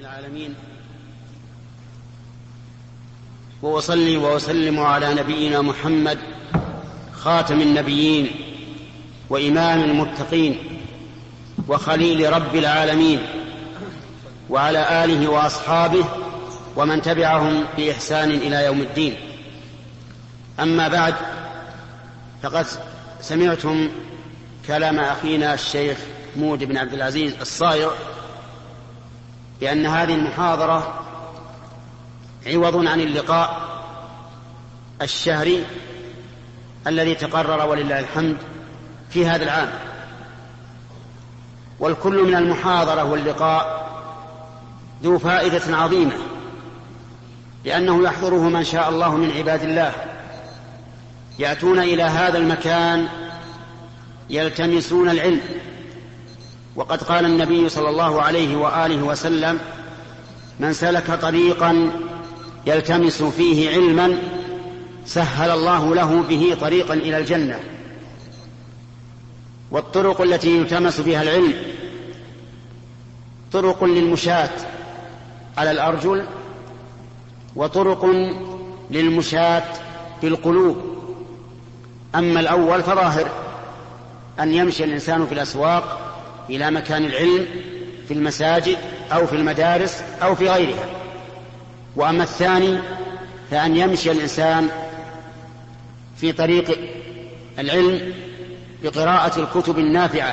العالمين، وأصلي وأسلم على نبينا محمد خاتم النبيين وإمام المتقين وخليل رب العالمين، وعلى آله وأصحابه ومن تبعهم بإحسان إلى يوم الدين. أما بعد، فقد سمعتم كلام أخينا الشيخ مود بن عبد العزيز الصايغ بأن هذه المحاضرة عوض عن اللقاء الشهري الذي تقرر ولله الحمد في هذا العام، والكل من المحاضرة واللقاء ذو فائدة عظيمة، لأنه يحضره من شاء الله من عباد الله، يأتون إلى هذا المكان يلتمسون العلم. وقد قال النبي صلى الله عليه وآله وسلم: من سلك طريقا يلتمس فيه علما سهل الله له به طريقا إلى الجنة. والطرق التي يلتمس بها العلم طرق للمشاة على الأرجل، وطرق للمشاة في القلوب. أما الأول فظاهر أن يمشي الإنسان في الأسواق إلى مكان العلم في المساجد أو في المدارس أو في غيرها. وأما الثاني فأن يمشي الإنسان في طريق العلم بقراءة الكتب النافعة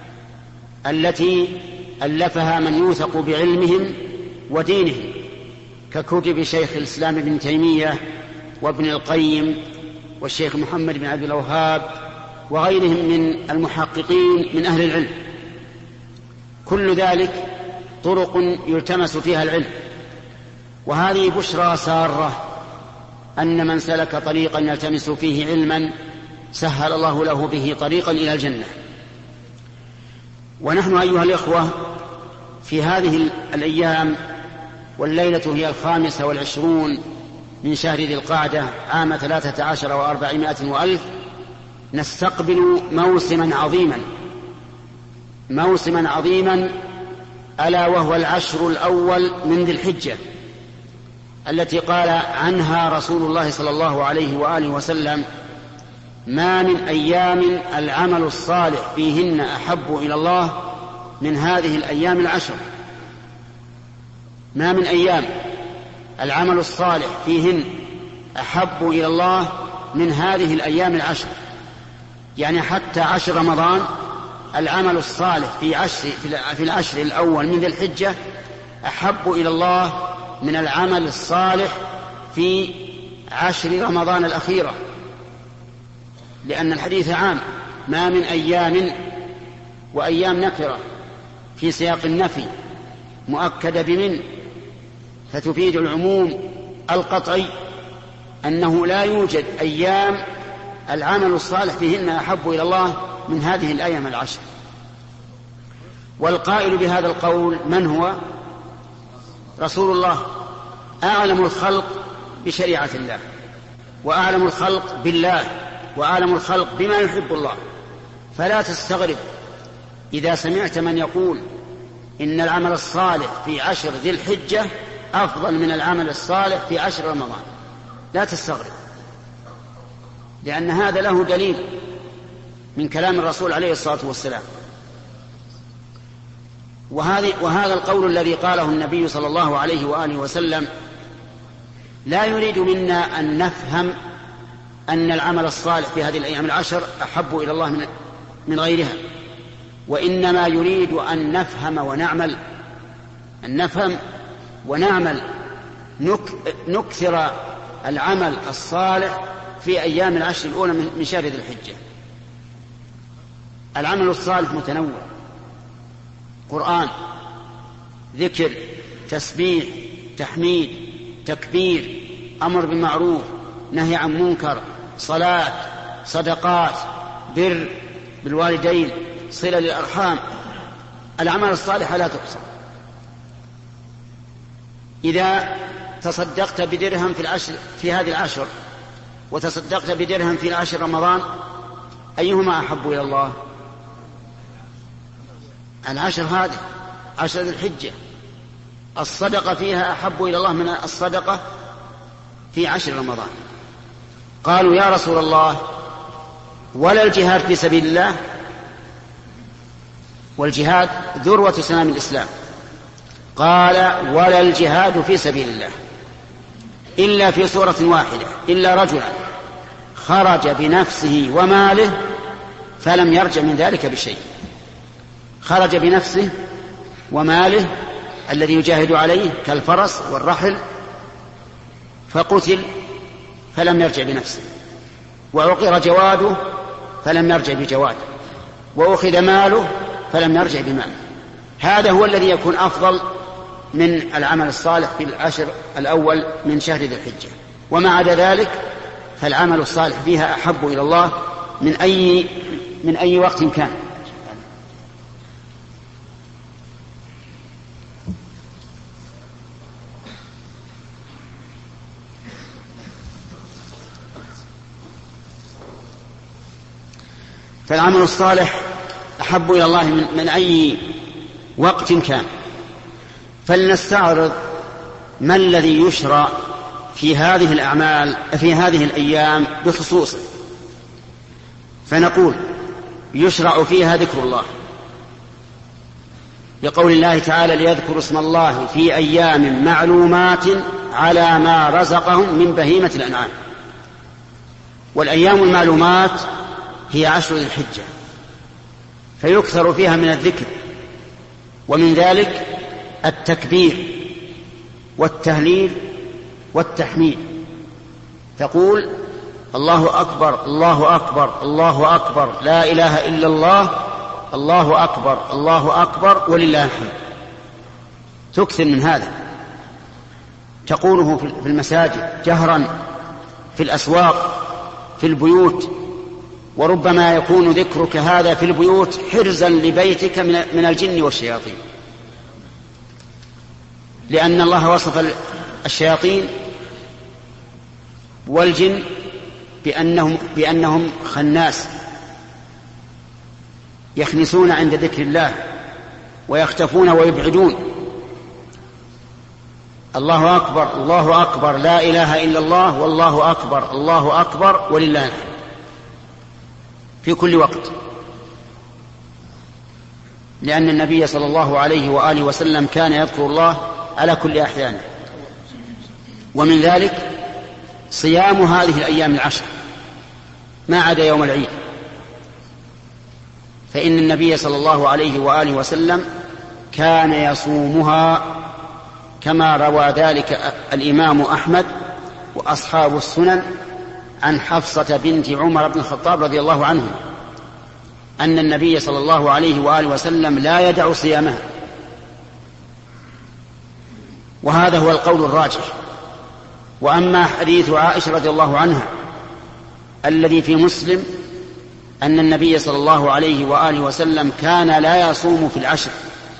التي ألفها من يوثق بعلمهم ودينهم، ككتب شيخ الإسلام ابن تيمية وابن القيم والشيخ محمد بن عبد الوهاب وغيرهم من المحققين من أهل العلم. كل ذلك طرق يلتمس فيها العلم، وهذه بشرى سارة أن من سلك طريقا يلتمس فيه علما سهل الله له به طريقا إلى الجنة. ونحن أيها الإخوة في هذه الأيام، والليلة هي 25 من شهر ذي القعدة عام 13 و400 وألف، نستقبل موسما عظيما ألا وهو العشر الأول من ذي الحجة، التي قال عنها رسول الله صلى الله عليه وآله وسلم: ما من أيام العمل الصالح فيهن أحب إلى الله من هذه الأيام العشر. ما من أيام العمل الصالح فيهن أحب إلى الله من هذه الأيام العشر، يعني حتى 10 رمضان العمل الصالح في العشر الأول من ذي الحجة أحب إلى الله من العمل الصالح في 10 رمضان الأخيرة، لأن الحديث عام. ما من أيام، وأيام نكرة في سياق النفي مؤكد بمن، فتفيد العموم القطعي أنه لا يوجد أيام العمل الصالح فيهن أحب إلى الله من هذه الأيام العشر. والقائل بهذا القول من هو؟ رسول الله، أعلم الخلق بشريعة الله، وأعلم الخلق بالله، وأعلم الخلق بما يحب الله. فلا تستغرب إذا سمعت من يقول إن العمل الصالح في 10 ذي الحجة أفضل من العمل الصالح في 10 رمضان. لا تستغرب، لأن هذا له دليل من كلام الرسول عليه الصلاة والسلام. وهذا القول الذي قاله النبي صلى الله عليه وآله وسلم لا يريد منا أن نفهم أن العمل الصالح في هذه الأيام العشر أحب إلى الله من غيرها، وإنما يريد أن نفهم ونعمل، نكثر العمل الصالح في أيام العشر الأولى من شهر ذي الحجة. العمل الصالح متنوع: قرآن، ذكر، تسبيح، تحميد، تكبير، أمر بالمعروف، نهي عن منكر، صلاة، صدقات، بر بالوالدين، صلة للأرحام. العمل الصالح لا تقصر. إذا تصدقت بدرهم في هذه العشر، وتصدقت بدرهم في 10 رمضان، أيهما أحب إلى الله؟ العشر هذه 10 ذي الحجة الصدقة فيها أحب إلى الله من الصدقة في 10 رمضان. قالوا يا رسول الله ولا الجهاد في سبيل الله؟ والجهاد ذروة سنام الإسلام. قال ولا الجهاد في سبيل الله إلا في سورة واحدة، إلا رجلا خرج بنفسه وماله فلم يرجع من ذلك بشيء. خرج بنفسه وماله الذي يجاهد عليه كالفرس والرحل فقتل فلم يرجع بنفسه، وعقر جواده فلم يرجع بجواده، وأخذ ماله فلم يرجع بماله. هذا هو الذي يكون أفضل من العمل الصالح في 10 الأول من شهر ذي الحجة. وما عدا ذلك فالعمل الصالح فيها أحب إلى الله من أي وقت كان. فالعمل الصالح أحب إلى الله من أي وقت كان. فلنستعرض ما الذي يشرع في هذه الأعمال في هذه الأيام بخصوصه. فنقول يشرع فيها ذكر الله لقول الله تعالى ليذكروا اسم الله في أيام معلومات على ما رزقهم من بهيمة الأنعام. والأيام المعلومات هي 10 ذي الحجة، فيكثر فيها من الذكر، ومن ذلك التكبير والتهليل والتحميد. تقول الله أكبر الله أكبر الله أكبر لا إله إلا الله الله أكبر الله أكبر ولله الحمد. تكثر من هذا، تقوله في المساجد جهرا، في الأسواق، في البيوت، وربما يكون ذكرك هذا في البيوت حرزا لبيتك من الجن والشياطين، لأن الله وصف الشياطين والجن بأنهم خناس يخنسون عند ذكر الله ويختفون ويبعدون. الله أكبر الله أكبر لا إله إلا الله والله أكبر الله أكبر ولله الحمد في كل وقت، لأن النبي صلى الله عليه وآله وسلم كان يذكر الله على كل أحيانه. ومن ذلك صيام هذه الأيام 10 ما عدا يوم العيد، فإن النبي صلى الله عليه وآله وسلم كان يصومها كما روى ذلك الإمام أحمد وأصحاب السنن عن حفصة بنت عمر بن الخطاب رضي الله عنه أن النبي صلى الله عليه وآله وسلم لا يدع صيامها. وهذا هو القول الراجح. وأما حديث عائشة رضي الله عنها الذي في مسلم أن النبي صلى الله عليه وآله وسلم كان لا يصوم في 10،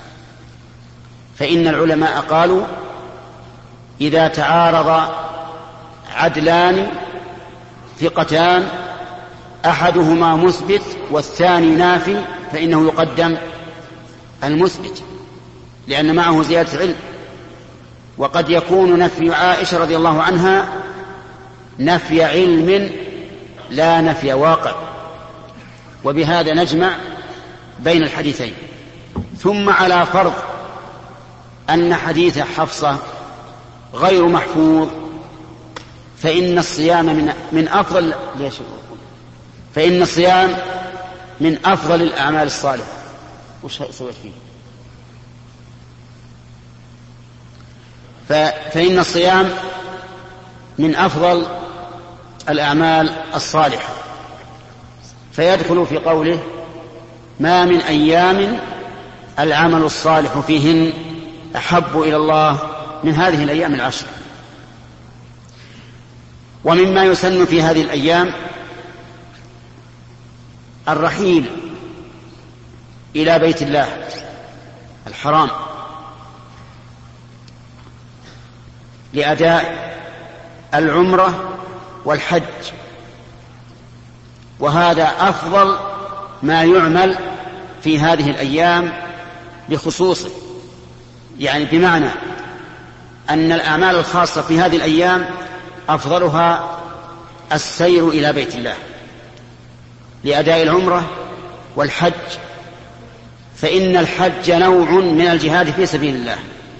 فإن العلماء قالوا إذا تعارض عدلان ثقتان أحدهما مثبت والثاني نافي فإنه يقدم المثبت لأن معه زيادة علم. وقد يكون نفي عائشة رضي الله عنها نفي علم لا نفي واقع، وبهذا نجمع بين الحديثين. ثم على فرض أن حديث حفصة غير محفوظ فإن الصيام من أفضل الأعمال الصالحة. وش سويت فيه؟ فإن الصيام من أفضل الأعمال الصالحة، فيدخل في قوله ما من أيام العمل الصالح فيهن أحب إلى الله من هذه الأيام 10. ومما يسن في هذه الأيام الرحيل إلى بيت الله الحرام لأداء العمرة والحج، وهذا أفضل ما يعمل في هذه الأيام بخصوصه. يعني بمعنى أن الأعمال الخاصة في هذه الأيام أفضلها السير إلى بيت الله لأداء العمرة والحج، فإن الحج نوع من الجهاد في سبيل الله.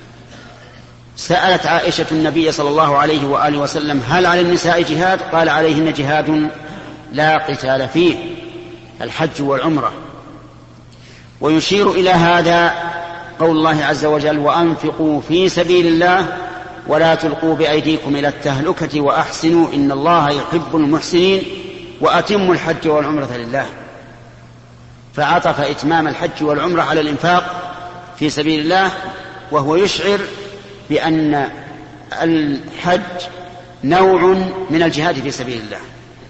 سألت عائشة النبي صلى الله عليه وآله وسلم: هل على النساء جهاد؟ قال: عليهن جهاد لا قتال فيه، الحج والعمرة. ويشير إلى هذا قول الله عز وجل: وأنفقوا في سبيل الله ولا تلقوا بأيديكم إلى التهلكة وأحسنوا إن الله يحب المحسنين وأتموا الحج والعمرة لله. فعطف إتمام الحج والعمرة على الإنفاق في سبيل الله، وهو يشعر بأن الحج نوع من الجهاد في سبيل الله.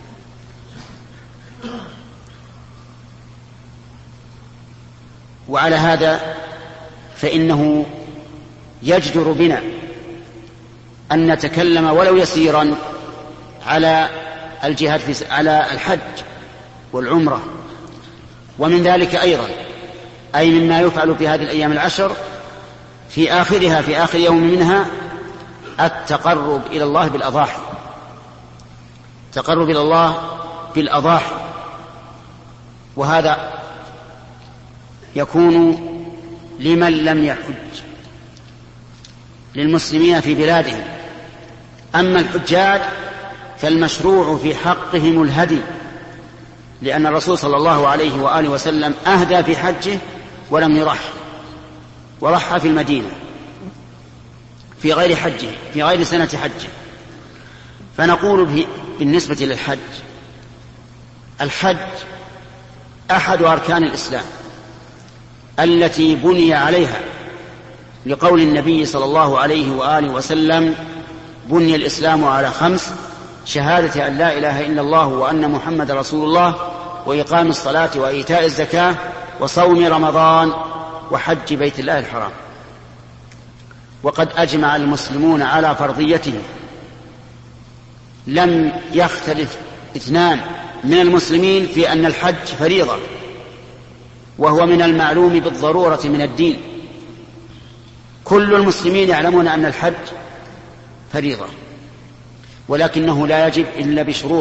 وعلى هذا فإنه يجدر بنا أن نتكلم ولو يسيرا على الجهاد على الحج والعمرة. ومن ذلك أيضا أي مما يفعل في هذه الأيام العشر في آخرها، في آخر يوم منها، التقرب إلى الله بالأضاحي. تقرب إلى الله بالأضاحي، وهذا يكون لمن لم يحج، للمسلمين في بلادهم. أما الحجاج فالمشروع في حقهم الهدي، لأن الرسول صلى الله عليه وآله وسلم أهدى في حجه ولم يرح، ورح في المدينة في غير حجه، في غير سنة حجه. فنقول بالنسبة للحج: الحج أحد أركان الإسلام التي بني عليها، لقول النبي صلى الله عليه وآله وسلم: بني الإسلام على 5: شهادة أن لا إله إلا الله وأن محمد رسول الله، وإقام الصلاة وإيتاء الزكاة، وصوم رمضان، وحج بيت الله الحرام. وقد أجمع المسلمون على فرضيته، لم يختلف 2 من المسلمين في أن الحج فريضة، وهو من المعلوم بالضرورة من الدين. كل المسلمين يعلمون أن الحج فريضة، ولكنه لا يجب إلا بشروط.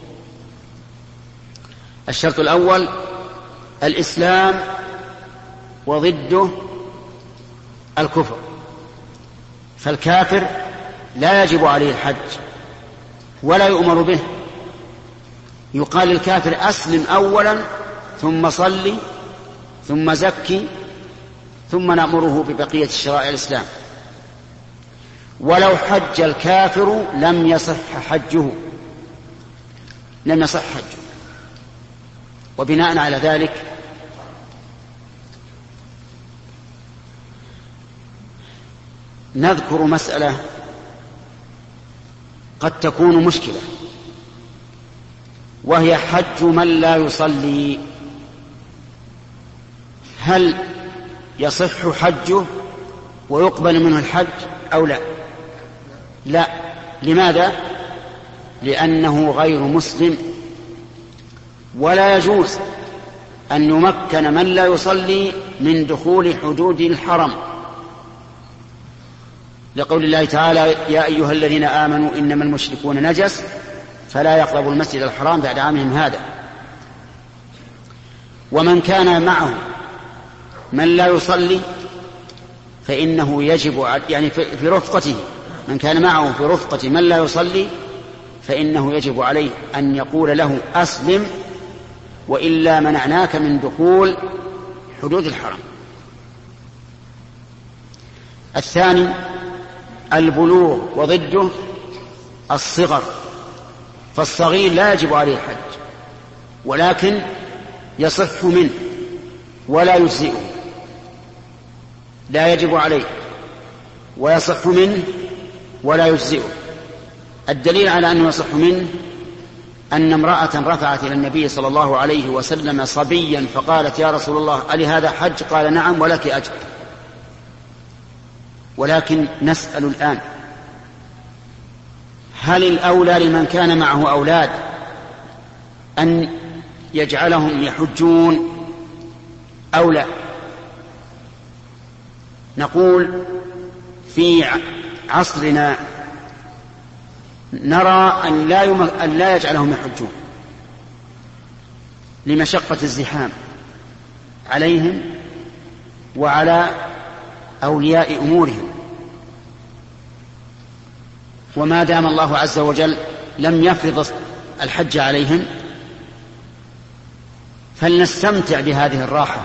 الشرط الأول الإسلام، وضده الكفر. فالكافر لا يجب عليه الحج ولا يؤمر به. يقال للكافر: أسلم أولا ثم صلي ثم زكي ثم نأمره ببقية شرائع الإسلام. ولو حج الكافر لم يصح حجه، لم يصح حجه. وبناء على ذلك نذكر مسألة قد تكون مشكلة، وهي حج من لا يصلي. هل يصح حجه ويقبل منه الحج أو لا؟ لا. لماذا؟ لأنه غير مسلم، ولا يجوز أن يمكن من لا يصلي من دخول حدود الحرم، لقول الله تعالى: يا أيها الذين آمنوا إنما المشركون نجس فلا يقربوا المسجد الحرام بعد عامهم هذا. ومن كان معه من لا يصلي فإنه يجب، يعني في رفقته، من كان معه في رفقة من لا يصلي فإنه يجب عليه أن يقول له: أسلم وإلا منعناك من دخول حدود الحرم. الثاني البلوغ، وضده الصغر. فالصغير لا يجب عليه الحج، ولكن يصح منه ولا يجزئه، لا يجب عليه ويصح منه ولا يجزئه. الدليل على أنه يصح منه أن امرأة رفعت إلى النبي صلى الله عليه وسلم صبيا فقالت: يا رسول الله ألي هذا حج؟ قال: نعم ولك أجر. ولكن نسأل الآن: هل الأولى لمن كان معه أولاد أن يجعلهم يحجون أو لا؟ نقول في عصرنا نرى أن لا يجعلهم يحجون لمشقة الزحام عليهم وعلى أولياء أمورهم، وما دام الله عز وجل لم يفرض الحج عليهم فلنستمتع بهذه الراحة.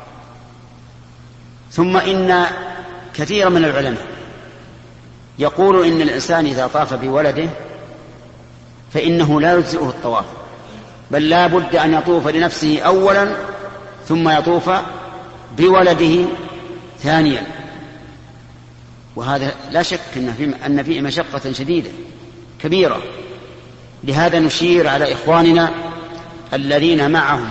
ثم إن كثير من العلماء يقول إن الإنسان إذا طاف بولده فإنه لا يجزئه الطواف، بل لا بد أن يطوف لنفسه أولا ثم يطوف بولده ثانيا، وهذا لا شك أن فيه مشقة شديدة كبيرة. لهذا نشير على إخواننا الذين معهم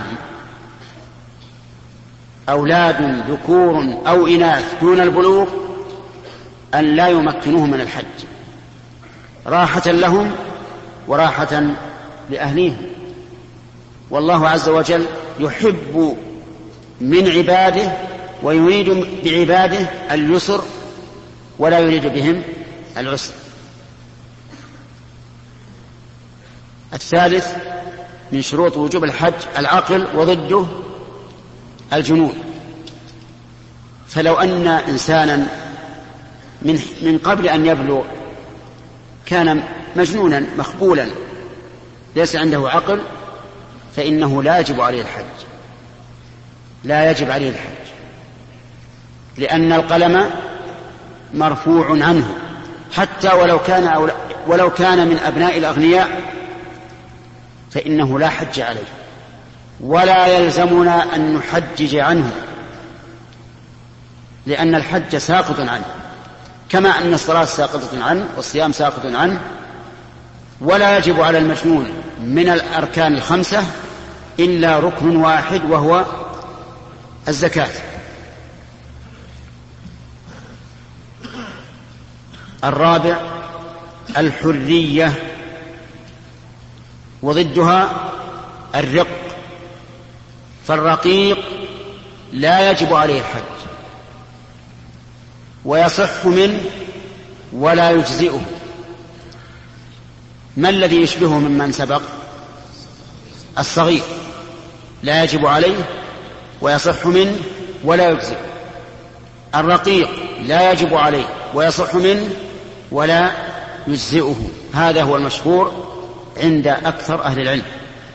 أولاد ذكور أو إناث دون البلوغ أن لا يمكنوهم من الحج، راحة لهم وراحة لأهليهم. والله عز وجل يحب من عباده ويريد بعباده اليسر ولا يريد بهم العسر. الثالث من شروط وجوب الحج العقل، وضده الجنون. فلو أن إنسانا من قبل أن يبلغ كان مجنونا مخبولا ليس عنده عقل فإنه لا يجب عليه الحج، لا يجب عليه الحج، لأن القلم مرفوع عنه حتى ولو كان من أبناء الأغنياء فإنه لا حج عليه، ولا يلزمنا أن نحجج عنه لأن الحج ساقط عنه، كما أن الصلاة ساقطة عنه والصيام ساقط عنه. ولا يجب على المجنون من الأركان الخمسة إلا ركن واحد وهو الزكاة. الرابع الحرية، وضدها الرق. فالرقيق لا يجب عليه الحج ويصح منه ولا يجزئه. ما الذي يشبهه ممن سبق؟ الصغير لا يجب عليه ويصح منه ولا يجزئه. الرقيق لا يجب عليه ويصح منه ولا يجزئه. هذا هو المشهور عند أكثر أهل العلم.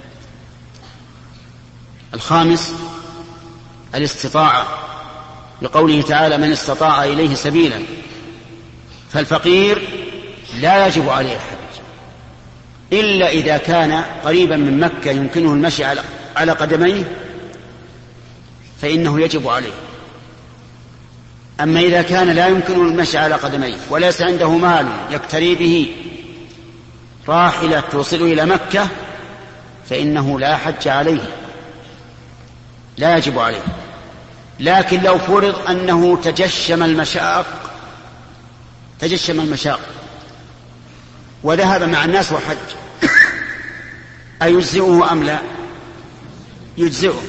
الخامس الاستطاعة، لقوله تعالى من استطاع إليه سبيلا. فالفقير لا يجب عليه الحج إلا إذا كان قريبا من مكة يمكنه المشي على قدميه فإنه يجب عليه. أما إذا كان لا يمكنه المشي على قدميه وليس عنده مال يكتري به راحلة توصله إلى مكة فإنه لا حج عليه، لا يجب عليه. لكن لو فرض أنه تجشم المشاق وذهب مع الناس وحج أيجزئه أم لا؟ يجزئه.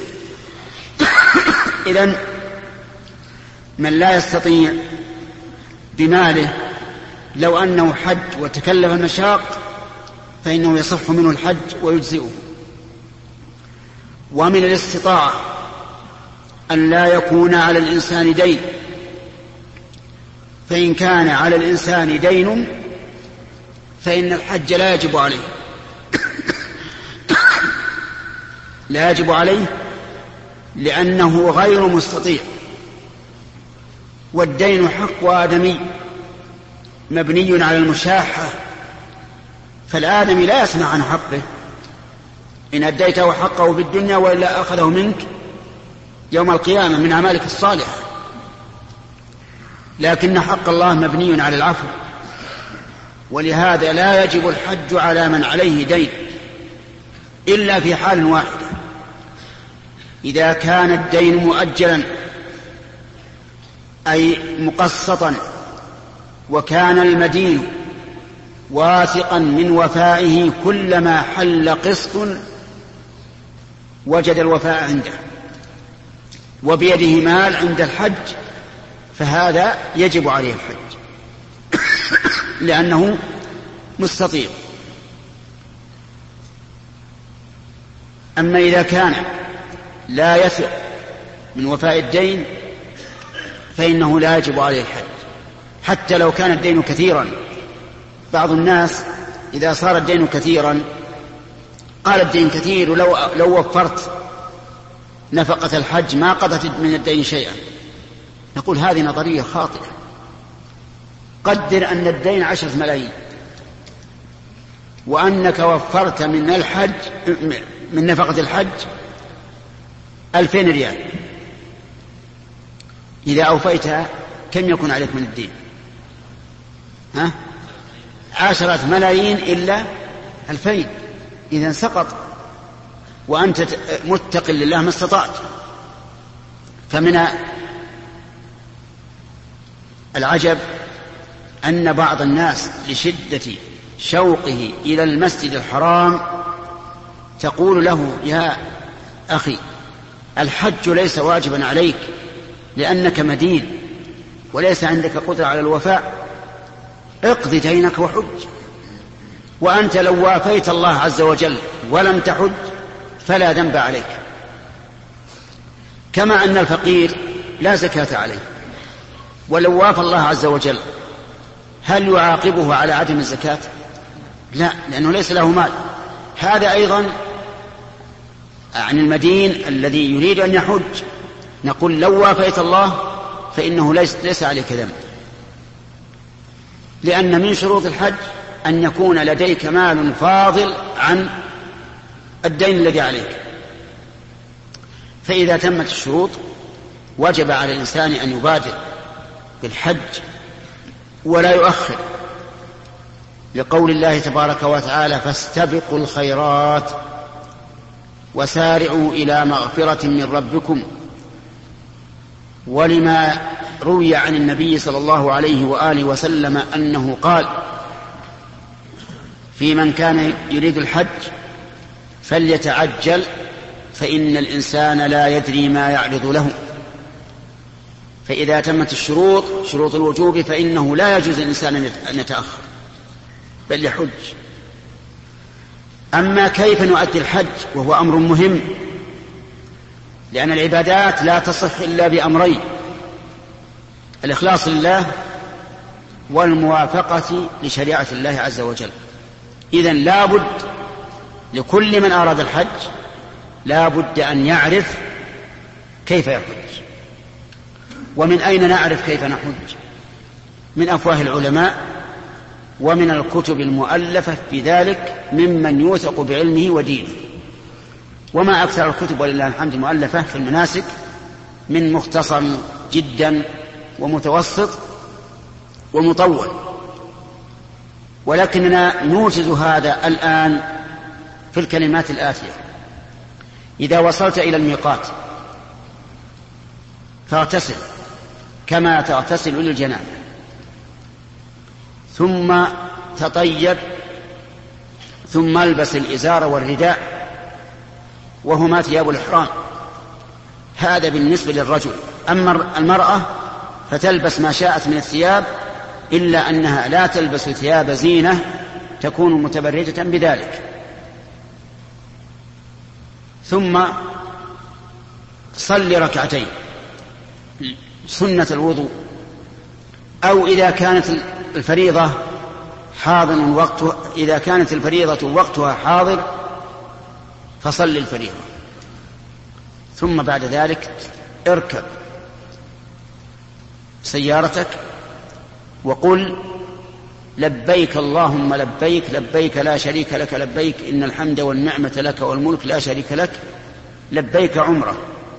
إذن من لا يستطيع بماله لو أنه حج وتكلف المشاق فإنه يصح منه الحج ويجزئه. ومن الاستطاعة أن لا يكون على الإنسان دين، فإن كان على الإنسان دين فإن الحج لا يجب عليه لا يجب عليه لأنه غير مستطيع، والدين حق آدمي مبني على المشاحة، فالآدمي لا يسمع عن حقه إن أديته حقه في الدنيا وإلا أخذه منك يوم القيامة من أعمالك الصالحة. لكن حق الله مبني على العفو، ولهذا لا يجب الحج على من عليه دين إلا في حال واحدة: إذا كان الدين مؤجلا أي مقسطا وكان المدين واثقا من وفائه، كلما حل قسط وجد الوفاء عنده وبيده مال عند الحج فهذا يجب عليه الحج. لأنه مستطيع. أما إذا كان لا يثق من وفاء الدين فإنه لا يجب عليه الحج حتى لو كان الدين كثيرا. بعض الناس إذا صار الدين كثيرا قال الدين كثير ولو وفرت نفقة الحج ما قضت من الدين شيئا. نقول هذه نظرية خاطئة. قدر أن الدين 10 ملايين وأنك وفرت من الحج من نفقة الحج 2000 ريال. إذا أوفيتها كم يكون عليك من الدين؟ 10 ملايين إلا 2000. إذن سقط وأنت متق لله ما استطعت. فمن العجب أن بعض الناس لشدة شوقه إلى المسجد الحرام تقول له يا أخي الحج ليس واجبا عليك لأنك مدين وليس عندك قدرة على الوفاء، اقضي دينك وحج. وأنت لو وافيت الله عز وجل ولم تحج فلا ذنب عليك. كما أن الفقير لا زكاة عليه، ولو وافى الله عز وجل هل يعاقبه على عدم الزكاة؟ لا، لأنه ليس له مال. هذا أيضا عن المدين الذي يريد أن يحج نقول لو وافيت الله فإنه ليس عليك ذنب، لأن من شروط الحج أن يكون لديك مال فاضل عن الدين الذي عليك. فإذا تمت الشروط وجب على الإنسان أن يبادر بالحج ولا يؤخر، لقول الله تبارك وتعالى فاستبقوا الخيرات وسارعوا إلى مغفرة من ربكم. ولما روي عن النبي صلى الله عليه وآله وسلم أنه قال في من كان يريد الحج فليتعجل فإن الإنسان لا يدري ما يعرض له. فإذا تمت الشروط شروط الوجوب فإنه لا يجوز للإنسان أن يتأخر بل يحج. أما كيف نؤدي الحج وهو أمر مهم، لأن العبادات لا تصح إلا بأمرين: الإخلاص لله والموافقة لشريعة الله عز وجل. إذن لا بد لكل من أراد الحج لا بد أن يعرف كيف يحج. ومن أين نعرف كيف نحج؟ من أفواه العلماء ومن الكتب المؤلفة في ذلك ممن يوثق بعلمه ودينه. وما أكثر الكتب ولله الحمد المؤلفة في المناسك من مختصر جدا ومتوسط ومطول، ولكننا نوجز هذا الآن في الكلمات الآتية. إذا وصلت إلى الميقات فاغتسل كما تغتسل للجنابة، ثم تطيب، ثم البس الإزار والرداء وهما ثياب الإحرام. هذا بالنسبة للرجل. أما المرأة فتلبس ما شاءت من الثياب إلا أنها لا تلبس ثياب زينة تكون متبرجة بذلك. ثم صلي ركعتين سنة الوضوء، أو إذا كانت الفريضة إذا كانت الفريضة وقتها حاضر فصل الفريضة. ثم بعد ذلك اركب سيارتك وقل لبيك اللهم لبيك لبيك لا شريك لك لبيك إن الحمد والنعمة لك والملك لا شريك لك لبيك عمرة،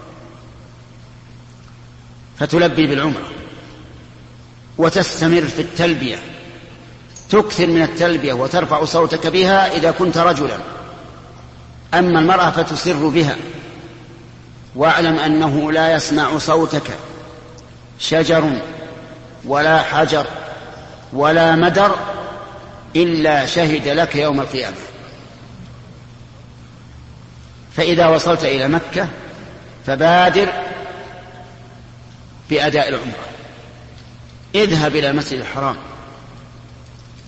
فتلبي بالعمرة وتستمر في التلبية، تكثر من التلبية وترفع صوتك بها إذا كنت رجلا. أما المرأة فتسر بها. واعلم أنه لا يسمع صوتك شجر ولا حجر ولا مدر إلا شهد لك يوم القيامة. فإذا وصلت إلى مكة فبادر بأداء العمرة، اذهب إلى المسجد الحرام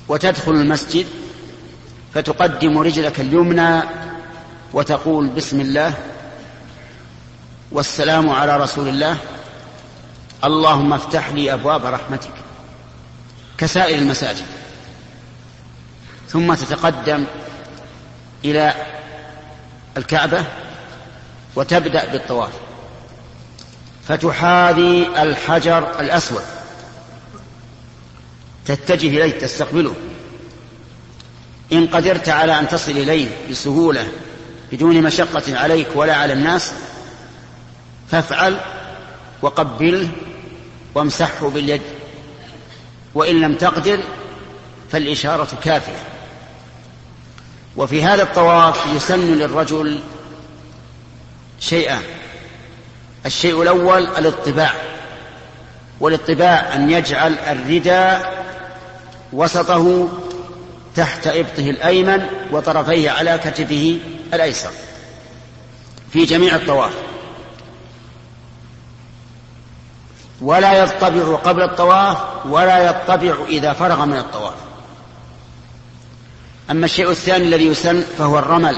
وتدخل المسجد فتقدم رجلك اليمنى وتقول بسم الله والسلام على رسول الله اللهم افتح لي أبواب رحمتك كسائر المساجد، ثم تتقدم إلى الكعبة وتبدأ بالطواف فتحاذي الحجر الأسود تتجه إليه تستقبله. إن قدرت على أن تصل إليه بسهولة بدون مشقة عليك ولا على الناس فافعل وقبله وامسحه باليد، وإن لم تقدر فالإشارة كافية. وفي هذا الطواف يسن للرجل شيئان: الشيء الأول الاطباع، والاطباع أن يجعل الرداء وسطه تحت إبطه الأيمن وطرفيه على كتفه الأيسر في جميع الطواف، ولا يطبع قبل الطواف ولا يطبع إذا فرغ من الطواف. أما الشيء الثاني الذي يسن فهو الرمل،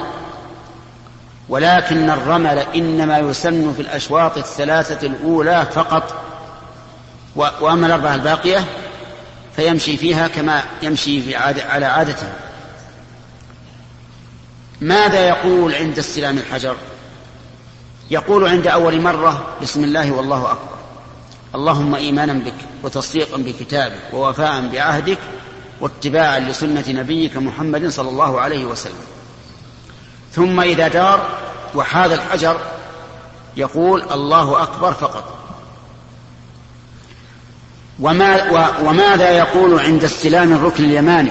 ولكن الرمل إنما يسن في الأشواط الثلاثة الأولى فقط، وأما الأربعة الباقية فيمشي فيها كما يمشي على عادته. ماذا يقول عند استلام الحجر؟ يقول عند أول مرة بسم الله والله أكبر، اللهم إيمانا بك وتصديقا بكتابك ووفاء بعهدك واتباعا لسنة نبيك محمد صلى الله عليه وسلم. ثم إذا دار وحاذ الحجر يقول الله أكبر فقط. وماذا يقول عند استلام الركن اليماني؟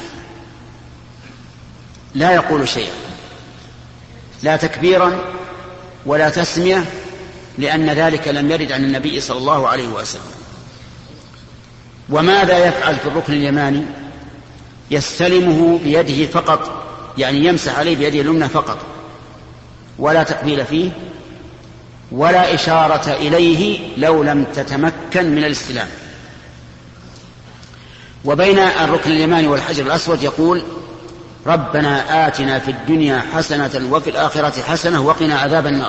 لا يقول شيئا، لا تكبيرا ولا تسمية، لأن ذلك لم يرد عن النبي صلى الله عليه وسلم. وماذا يفعل في الركن اليماني؟ يستلمه بيده فقط، يعني يمسح عليه بيده اليمنى فقط، ولا تقبيل فيه ولا إشارة إليه لو لم تتمكن من الاستلام. وبين الركن اليماني والحجر الأسود يقول ربنا آتنا في الدنيا حسنة وفي الآخرة حسنة وقنا عذاب النار.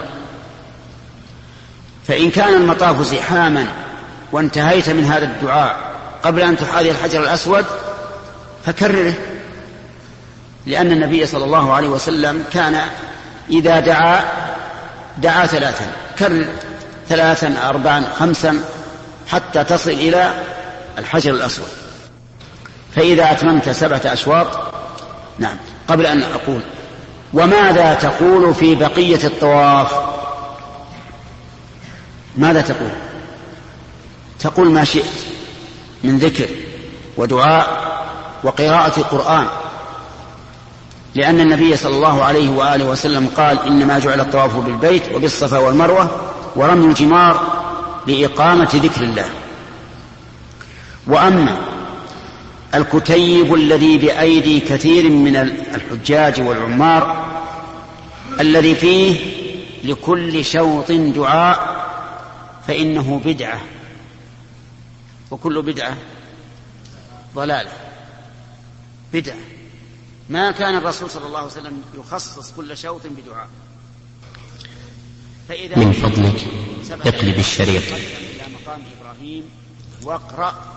فإن كان المطاف زحاما وانتهيت من هذا الدعاء قبل أن تحاذي الحجر الأسود فكرره، لأن النبي صلى الله عليه وسلم كان إذا دعا ثلاثا، كرر 3 4 5 حتى تصل إلى الحجر الأسود. فإذا أتممت 7 أشواط. نعم. قبل أن أقول وماذا تقول في بقية الطواف؟ ماذا تقول؟ تقول ما شئت من ذكر ودعاء وقراءة قرآن، لأن النبي صلى الله عليه وآله وسلم قال إنما جعل الطواف بالبيت وبالصفا والمروة ورمي الجمار لإقامة ذكر الله. وأما الكتيب الذي بأيدي كثير من الحجاج والعمار الذي فيه لكل شوط دعاء فإنه بدعة، وكل بدعة ضلالة. بدعة، ما كان الرسول صلى الله عليه وسلم يخصص كل شوط بدعاء. من فضلك اقلب الشريط إلى مقام إبراهيم واقرأ